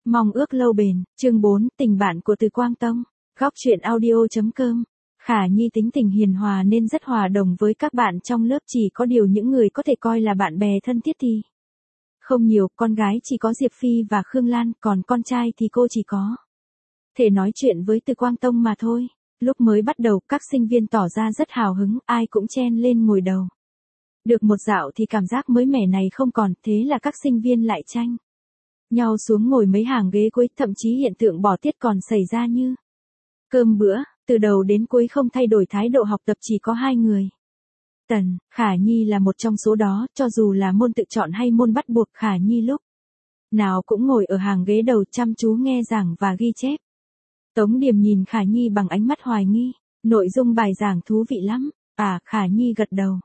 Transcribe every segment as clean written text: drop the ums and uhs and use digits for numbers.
Mong ước lâu bền, chương 4, tình bạn của Từ Quang Tông. Góc truyện audio.com. Khả Nhi tính tình hiền hòa nên rất hòa đồng với các bạn trong lớp, chỉ có điều những người có thể coi là bạn bè thân thiết thì không nhiều, con gái chỉ có Diệp Phi và Khương Lan, còn con trai thì cô chỉ có thể nói chuyện với Từ Quang Tông mà thôi. Lúc mới bắt đầu, các sinh viên tỏ ra rất hào hứng, ai cũng chen lên ngồi đầu. Được một dạo thì cảm giác mới mẻ này không còn, thế là các sinh viên lại tranh nhau xuống ngồi mấy hàng ghế cuối, thậm chí hiện tượng bỏ tiết còn xảy ra như cơm bữa. Từ đầu đến cuối không thay đổi thái độ học tập, chỉ có hai người. Tần, Khả Nhi là một trong số đó, cho dù là môn tự chọn hay môn bắt buộc, Khả Nhi lúc nào cũng ngồi ở hàng ghế đầu chăm chú nghe giảng và ghi chép. Tống Điềm nhìn Khả Nhi bằng ánh mắt hoài nghi, nội dung bài giảng thú vị lắm. À, Khả Nhi gật đầu,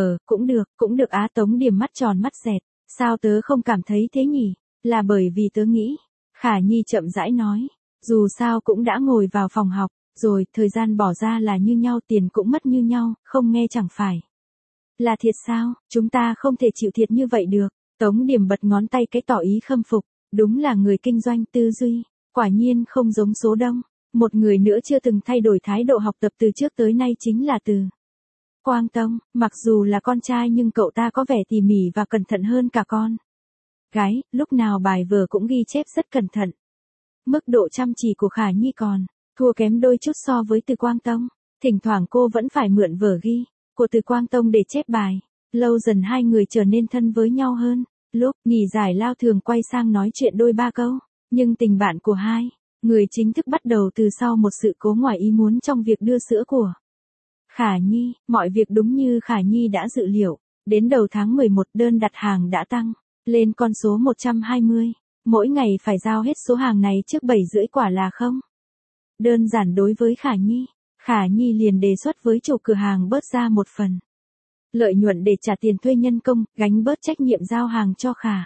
cũng được á. Tống Điềm mắt tròn mắt dẹt, sao tớ không cảm thấy thế nhỉ? Là bởi vì tớ nghĩ, Khả Nhi chậm rãi nói, dù sao cũng đã ngồi vào phòng học rồi, thời gian bỏ ra là như nhau, tiền cũng mất như nhau, không nghe chẳng phải là thiệt sao? Chúng ta không thể chịu thiệt như vậy được. Tống Điềm bật ngón tay cái tỏ ý khâm phục, đúng là người kinh doanh tư duy, quả nhiên không giống số đông. Một người nữa chưa từng thay đổi thái độ học tập từ trước tới nay chính là Từ Quang Tông. Mặc dù là con trai nhưng cậu ta có vẻ tỉ mỉ và cẩn thận hơn cả con gái, lúc nào bài vở cũng ghi chép rất cẩn thận. Mức độ chăm chỉ của Khả Nhi còn thua kém đôi chút so với Từ Quang Tông. Thỉnh thoảng cô vẫn phải mượn vở ghi của Từ Quang Tông để chép bài. Lâu dần hai người trở nên thân với nhau hơn. Lúc nghỉ giải lao thường quay sang nói chuyện đôi ba câu. Nhưng tình bạn của hai người chính thức bắt đầu từ sau một sự cố ngoài ý muốn trong việc đưa sữa của Khả Nhi. Mọi việc đúng như Khả Nhi đã dự liệu. Đến đầu tháng 11, đơn đặt hàng đã tăng lên con số 120. Mỗi ngày phải giao hết số hàng này trước 7:30, quả là không đơn giản đối với Khả Nhi. Khả Nhi liền đề xuất với chủ cửa hàng bớt ra một phần lợi nhuận để trả tiền thuê nhân công, gánh bớt trách nhiệm giao hàng cho Khả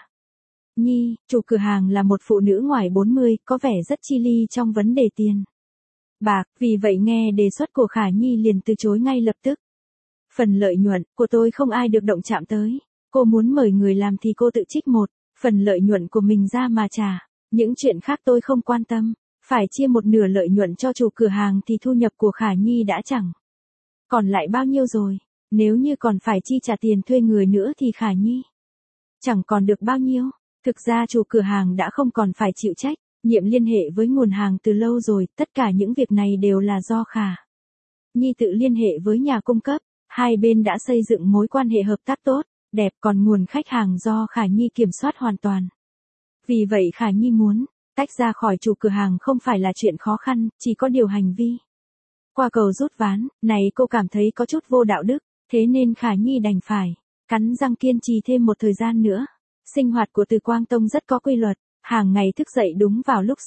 Nhi. Chủ cửa hàng là một phụ nữ ngoài 40, có vẻ rất chi ly trong vấn đề tiền bạc, vì vậy nghe đề xuất của Khả Nhi liền từ chối ngay lập tức. Phần lợi nhuận của tôi không ai được động chạm tới. Cô muốn mời người làm thì cô tự trích một phần lợi nhuận của mình ra mà trả. Những chuyện khác tôi không quan tâm. Phải chia một nửa lợi nhuận cho chủ cửa hàng thì thu nhập của Khả Nhi đã chẳng còn lại bao nhiêu rồi. Nếu như còn phải chi trả tiền thuê người nữa thì Khả Nhi chẳng còn được bao nhiêu. Thực ra chủ cửa hàng đã không còn phải chịu trách nhiệm liên hệ với nguồn hàng từ lâu rồi. Tất cả những việc này đều là do Khả Nhi tự liên hệ với nhà cung cấp. Hai bên đã xây dựng mối quan hệ hợp tác tốt, đẹp, còn nguồn khách hàng do Khả Nhi kiểm soát hoàn toàn. Vì vậy Khả Nhi muốn tách ra khỏi chủ cửa hàng không phải là chuyện khó khăn, chỉ có điều hành vi qua cầu rút ván này cô cảm thấy có chút vô đạo đức, thế nên Khả Nhi đành phải cắn răng kiên trì thêm một thời gian nữa. Sinh hoạt của Từ Quang Tông rất có quy luật, hàng ngày thức dậy đúng vào lúc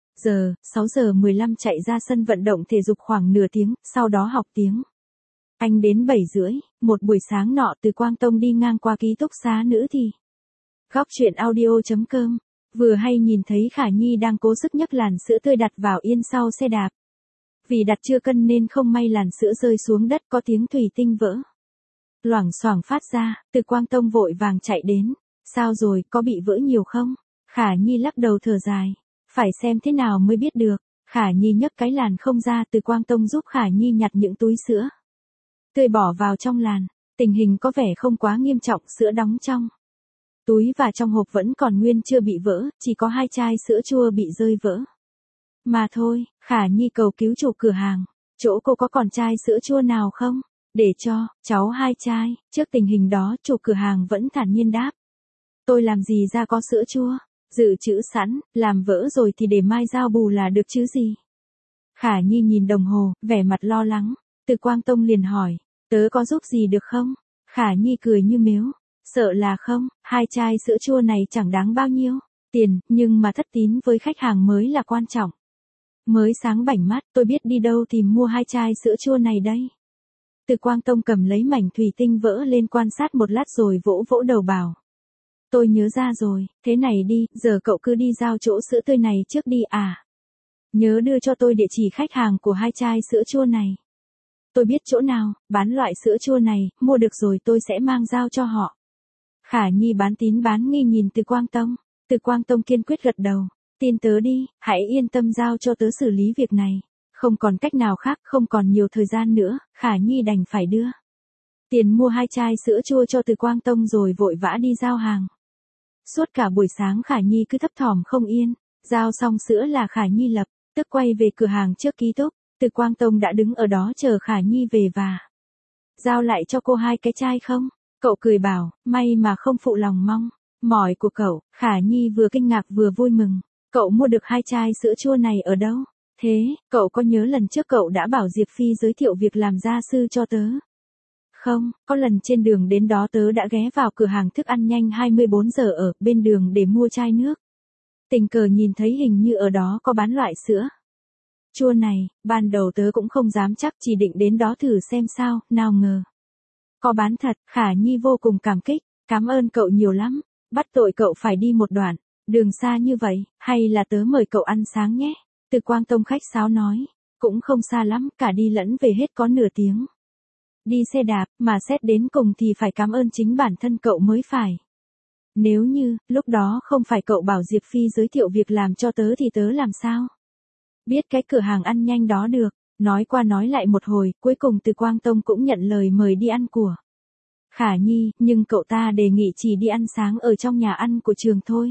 6:15 chạy ra sân vận động thể dục khoảng nửa tiếng, sau đó học tiếng Anh đến 7:30. Một buổi sáng nọ, Từ Quang Tông đi ngang qua ký túc xá nữ thì Góc truyện audio.com vừa hay nhìn thấy Khả Nhi đang cố sức nhấc làn sữa tươi đặt vào yên sau xe đạp. Vì đặt chưa cân nên không may làn sữa rơi xuống đất, có tiếng thủy tinh vỡ loảng xoảng phát ra. Từ Quang Tông vội vàng chạy đến. Sao rồi, có bị vỡ nhiều không? Khả Nhi lắc đầu thở dài. Phải xem thế nào mới biết được. Khả Nhi nhấc cái làn không ra. Từ Quang Tông giúp Khả Nhi nhặt những túi sữa tươi bỏ vào trong làn. Tình hình có vẻ không quá nghiêm trọng, sữa đóng trong túi và trong hộp vẫn còn nguyên chưa bị vỡ, chỉ có 2 chai sữa chua bị rơi vỡ mà thôi. Khả Nhi cầu cứu chủ cửa hàng, chỗ cô có còn chai sữa chua nào không? Để cho cháu 2 chai. Trước tình hình đó, chủ cửa hàng vẫn thản nhiên đáp. Tôi làm gì ra có sữa chua, dự trữ sẵn, làm vỡ rồi thì để mai giao bù là được chứ gì. Khả Nhi nhìn đồng hồ, vẻ mặt lo lắng. Từ Quang Tông liền hỏi, tớ có giúp gì được không? Khả Nhi cười như mếu, sợ là không, 2 chai sữa chua này chẳng đáng bao nhiêu tiền, nhưng mà thất tín với khách hàng mới là quan trọng. Mới sáng bảnh mắt, tôi biết đi đâu tìm mua 2 chai sữa chua này đây. Từ Quang Tông cầm lấy mảnh thủy tinh vỡ lên quan sát một lát rồi vỗ vỗ đầu bảo. Tôi nhớ ra rồi, thế này đi, giờ cậu cứ đi giao chỗ sữa tươi này trước đi à. Nhớ đưa cho tôi địa chỉ khách hàng của 2 chai sữa chua này. Tôi biết chỗ nào bán loại sữa chua này, mua được rồi tôi sẽ mang giao cho họ. Khả Nhi bán tín bán nghi nhìn Từ Quang Tông. Từ Quang Tông kiên quyết gật đầu. Tin tớ đi, hãy yên tâm giao cho tớ xử lý việc này. Không còn cách nào khác, không còn nhiều thời gian nữa, Khả Nhi đành phải đưa tiền mua 2 chai sữa chua cho Từ Quang Tông rồi vội vã đi giao hàng. Suốt cả buổi sáng Khả Nhi cứ thấp thỏm không yên, giao xong sữa là Khả Nhi lập tức quay về cửa hàng trước ký túc, Từ Quang Tông đã đứng ở đó chờ Khả Nhi về và giao lại cho cô 2 cái chai không. Cậu cười bảo, may mà không phụ lòng mong mỏi của cậu. Khả Nhi vừa kinh ngạc vừa vui mừng, cậu mua được 2 chai sữa chua này ở đâu? Thế, cậu có nhớ lần trước cậu đã bảo Diệp Phi giới thiệu việc làm gia sư cho tớ? Không, có lần trên đường đến đó tớ đã ghé vào cửa hàng thức ăn nhanh 24 giờ ở bên đường để mua chai nước. Tình cờ nhìn thấy hình như ở đó có bán loại sữa chua này, ban đầu tớ cũng không dám chắc, chỉ định đến đó thử xem sao, nào ngờ có bán thật. Khả Nhi vô cùng cảm kích, cảm ơn cậu nhiều lắm, bắt tội cậu phải đi một đoạn đường xa như vậy, hay là tớ mời cậu ăn sáng nhé. Từ Quang Tông khách sáo nói, cũng không xa lắm, cả đi lẫn về hết có nửa tiếng. Đi xe đạp, mà xét đến cùng thì phải cảm ơn chính bản thân cậu mới phải. Nếu như, lúc đó không phải cậu bảo Diệp Phi giới thiệu việc làm cho tớ thì tớ làm sao biết cái cửa hàng ăn nhanh đó được. Nói qua nói lại một hồi, cuối cùng Từ Quang Tông cũng nhận lời mời đi ăn của Khả Nhi, nhưng cậu ta đề nghị chỉ đi ăn sáng ở trong nhà ăn của trường thôi.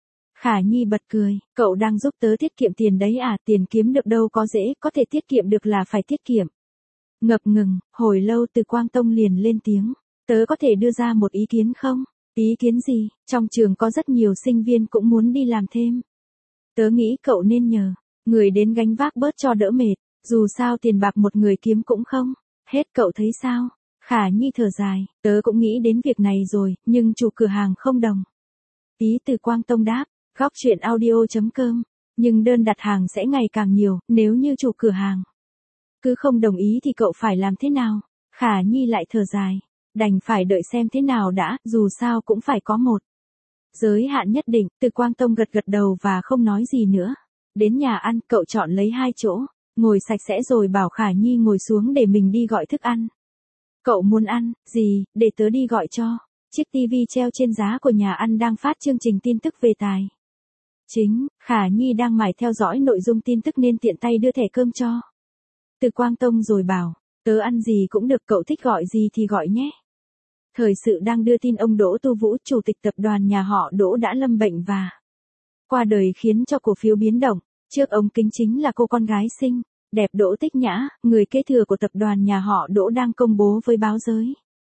Khả Nhi bật cười, cậu đang giúp tớ tiết kiệm tiền đấy à, tiền kiếm được đâu có dễ, có thể tiết kiệm được là phải tiết kiệm. Ngập ngừng, hồi lâu Từ Quang Tông liền lên tiếng, tớ có thể đưa ra một ý kiến không? Ý kiến gì? Trong trường có rất nhiều sinh viên cũng muốn đi làm thêm. Tớ nghĩ cậu nên nhờ người đến gánh vác bớt cho đỡ mệt, dù sao tiền bạc một người kiếm cũng không hết, cậu thấy sao? Khả Nhi thở dài, tớ cũng nghĩ đến việc này rồi, nhưng chủ cửa hàng không đồng ý. Từ Quang Tông đáp, góc chuyện audio.com, nhưng đơn đặt hàng sẽ ngày càng nhiều, nếu như chủ cửa hàng cứ không đồng ý thì cậu phải làm thế nào? Khả Nhi lại thở dài, đành phải đợi xem thế nào đã, dù sao cũng phải có một giới hạn nhất định. Từ Quang Tông gật gật đầu và không nói gì nữa. Đến nhà ăn, cậu chọn lấy 2 chỗ ngồi sạch sẽ rồi bảo Khả Nhi ngồi xuống để mình đi gọi thức ăn. Cậu muốn ăn gì, để tớ đi gọi cho. Chiếc tivi treo trên giá của nhà ăn đang phát chương trình tin tức về tài chính. Khả Nhi đang mải theo dõi nội dung tin tức nên tiện tay đưa thẻ cơm cho Từ Quang Tông rồi bảo, tớ ăn gì cũng được, cậu thích gọi gì thì gọi nhé. Thời sự đang đưa tin ông Đỗ Tu Vũ, chủ tịch tập đoàn nhà họ Đỗ đã lâm bệnh và qua đời, khiến cho cổ phiếu biến động. Trước ống kính chính là cô con gái xinh đẹp Đỗ Tích Nhã, người kế thừa của tập đoàn nhà họ Đỗ, đang công bố với báo giới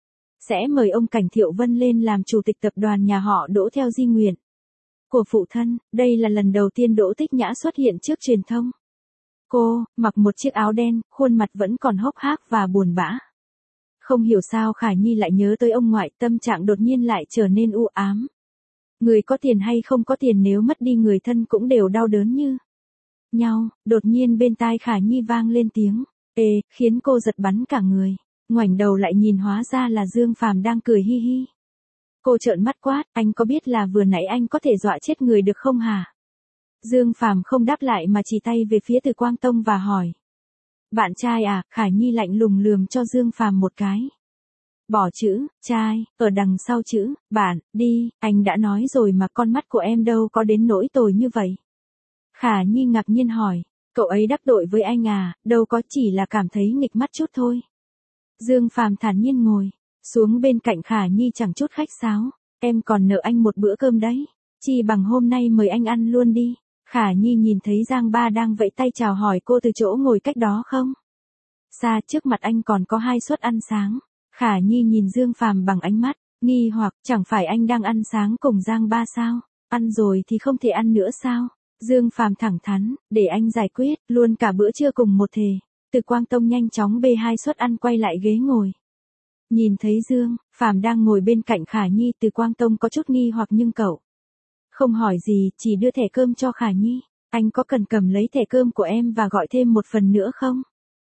sẽ mời ông Cảnh Thiệu Vân lên làm chủ tịch tập đoàn nhà họ Đỗ theo di nguyện của phụ thân. Đây là lần đầu tiên Đỗ Tích Nhã xuất hiện trước truyền thông. Cô mặc một chiếc áo đen, khuôn mặt vẫn còn hốc hác và buồn bã. Không hiểu sao Khả Nhi lại nhớ tới ông ngoại, tâm trạng đột nhiên lại trở nên u ám. Người có tiền hay không có tiền, nếu mất đi người thân cũng đều đau đớn như nhau. Đột nhiên bên tai Khả Nhi vang lên tiếng ê, khiến cô giật bắn cả người. Ngoảnh đầu lại nhìn, hóa ra là Dương Phàm đang cười hi hi. Cô trợn mắt quát, anh có biết là vừa nãy anh có thể dọa chết người được không hả? Dương Phàm không đáp lại mà chỉ tay về phía Từ Quang Tông và hỏi, bạn trai à? Khả Nhi lạnh lùng lườm cho Dương Phàm một cái. Bỏ chữ trai ở đằng sau chữ bạn đi, anh đã nói rồi mà, con mắt của em đâu có đến nỗi tồi như vậy. Khả Nhi ngạc nhiên hỏi, cậu ấy đắc tội với anh à? Đâu có, chỉ là cảm thấy nghịch mắt chút thôi. Dương Phàm thản nhiên ngồi xuống bên cạnh Khả Nhi, chẳng chút khách sáo, em còn nợ anh một bữa cơm đấy, chi bằng hôm nay mời anh ăn luôn đi. Khả Nhi nhìn thấy Giang Ba đang vẫy tay chào hỏi cô từ chỗ ngồi cách đó không xa, trước mặt anh còn có 2 suất ăn sáng. Khả Nhi nhìn Dương Phàm bằng ánh mắt nghi hoặc, chẳng phải anh đang ăn sáng cùng Giang Ba sao? Ăn rồi thì không thể ăn nữa sao? Dương Phàm thẳng thắn, để anh giải quyết luôn cả bữa trưa cùng một thể. Từ Quang Tông nhanh chóng bê 2 suất ăn quay lại ghế ngồi. Nhìn thấy Dương Phàm đang ngồi bên cạnh Khả Nhi, Từ Quang Tông có chút nghi hoặc nhưng cậu không hỏi gì, chỉ đưa thẻ cơm cho Khả Nhi. Anh có cần cầm lấy thẻ cơm của em và gọi thêm một phần nữa không?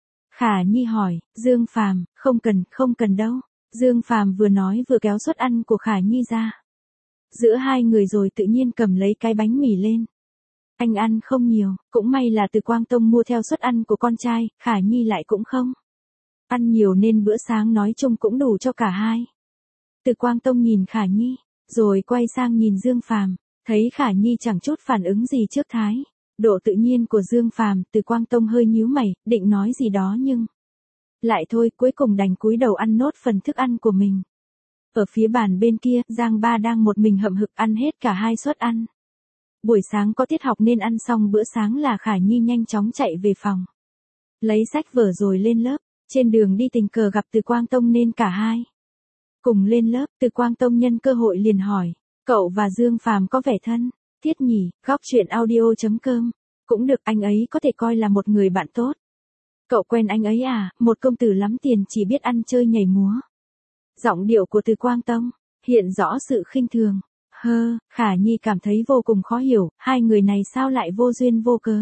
Khả Nhi hỏi. Dương Phàm, không cần đâu. Dương Phàm vừa nói vừa kéo suất ăn của Khả Nhi ra giữa hai người rồi tự nhiên cầm lấy cái bánh mì lên. Anh ăn không nhiều, cũng may là Từ Quang Tông mua theo suất ăn của con trai, Khả Nhi lại cũng không ăn nhiều nên bữa sáng nói chung cũng đủ cho cả hai. Từ Quang Tông nhìn Khả Nhi, rồi quay sang nhìn Dương Phàm, Thấy Khả Nhi chẳng chút phản ứng gì trước thái độ tự nhiên của Dương Phàm, Từ Quang Tông hơi nhíu mày, định nói gì đó nhưng lại thôi, cuối cùng đành cúi đầu ăn nốt phần thức ăn của mình. Ở phía bàn bên kia, Giang Ba đang một mình hậm hực ăn hết cả 2 suất ăn. Buổi sáng có tiết học nên ăn xong bữa sáng là Khả Nhi nhanh chóng chạy về phòng. Lấy sách vở rồi lên lớp, trên đường đi tình cờ gặp Từ Quang Tông nên cả hai cùng lên lớp. Từ Quang Tông nhân cơ hội liền hỏi, cậu và Dương Phàm có vẻ thân thiết nhỉ? Góc truyện audio.com. Cũng được, anh ấy có thể coi là một người bạn tốt. Cậu quen anh ấy à? Một công tử lắm tiền chỉ biết ăn chơi nhảy múa. Giọng điệu của Từ Quang Tông hiện rõ sự khinh thường. Khả Nhi cảm thấy vô cùng khó hiểu, hai người này sao lại vô duyên vô cớ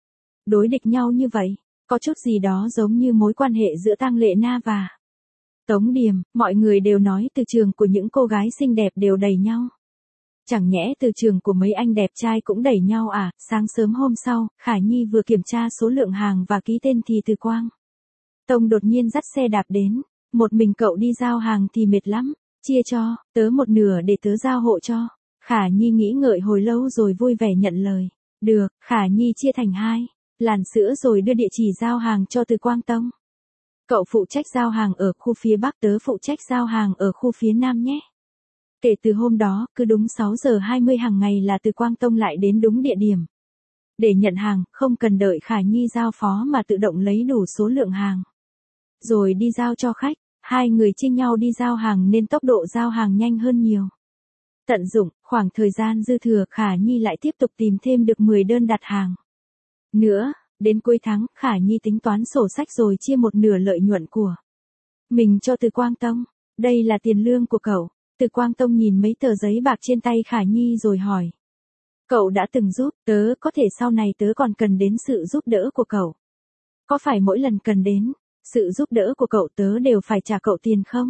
đối địch nhau như vậy, có chút gì đó giống như mối quan hệ giữa Tang Lệ Na và Tống Điềm. Mọi người đều nói từ trường của những cô gái xinh đẹp đều đầy nhau. Chẳng nhẽ từ trường của mấy anh đẹp trai cũng đẩy nhau à? Sáng sớm hôm sau, Khả Nhi vừa kiểm tra số lượng hàng và ký tên thì Từ Quang Tông đột nhiên dắt xe đạp đến. Một mình cậu đi giao hàng thì mệt lắm, chia cho tớ một nửa để tớ giao hộ cho. Khả Nhi nghĩ ngợi hồi lâu rồi vui vẻ nhận lời. Được, Khả Nhi chia thành 2 làn sữa rồi đưa địa chỉ giao hàng cho Từ Quang Tông. Cậu phụ trách giao hàng ở khu phía Bắc, tớ phụ trách giao hàng ở khu phía Nam nhé. Kể từ hôm đó, cứ đúng 6 giờ 20 hàng ngày là Từ Quang Tông lại đến đúng địa điểm để nhận hàng, không cần đợi Khả Nhi giao phó mà tự động lấy đủ số lượng hàng rồi đi giao cho khách. Hai người chia nhau đi giao hàng nên tốc độ giao hàng nhanh hơn nhiều. Tận dụng khoảng thời gian dư thừa, Khả Nhi lại tiếp tục tìm thêm được 10 đơn đặt hàng nữa. Đến cuối tháng, Khả Nhi tính toán sổ sách rồi chia một nửa lợi nhuận của mình cho Từ Quang Tông. Đây là tiền lương của cậu. Từ Quang Tông nhìn mấy tờ giấy bạc trên tay Khả Nhi rồi hỏi. Cậu đã từng giúp tớ, có thể sau này tớ còn cần đến sự giúp đỡ của cậu. Có phải mỗi lần cần đến sự giúp đỡ của cậu tớ đều phải trả cậu tiền không?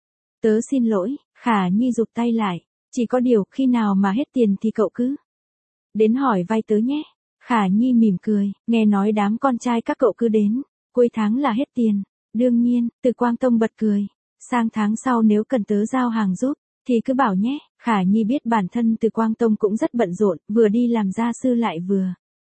Tớ xin lỗi, Khả Nhi rụt tay lại. Chỉ có điều khi nào mà hết tiền thì cậu cứ đến hỏi vay tớ nhé. Khả Nhi mỉm cười, nghe nói đám con trai các cậu cứ đến cuối tháng là hết tiền. Đương nhiên, Từ Quang Tông bật cười. Sang tháng sau nếu cần tớ giao hàng giúp thì cứ bảo nhé. Khả Nhi biết bản thân Từ Quang Tông cũng rất bận rộn, vừa đi làm gia sư lại vừa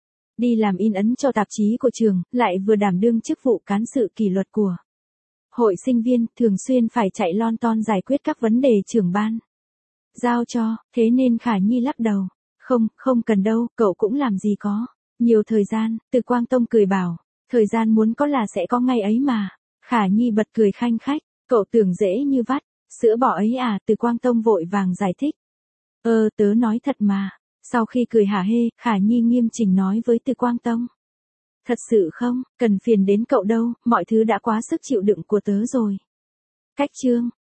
đi làm in ấn cho tạp chí của trường, lại vừa đảm đương chức vụ cán sự kỷ luật của hội sinh viên, thường xuyên phải chạy lon ton giải quyết các vấn đề trưởng ban giao cho. Thế nên Khả Nhi lắc đầu. Không cần đâu, cậu cũng làm gì có nhiều thời gian. Từ Quang Tông cười bảo, thời gian muốn có là sẽ có ngay ấy mà. Khả Nhi bật cười khanh khách, cậu tưởng dễ như vắt sữa bò ấy à? Từ Quang Tông vội vàng giải thích. Tớ nói thật mà. Sau khi cười hả hê, Khả Nhi nghiêm chỉnh nói với Từ Quang Tông. Thật sự không cần phiền đến cậu đâu, mọi thứ đã quá sức chịu đựng của tớ rồi. Cách chương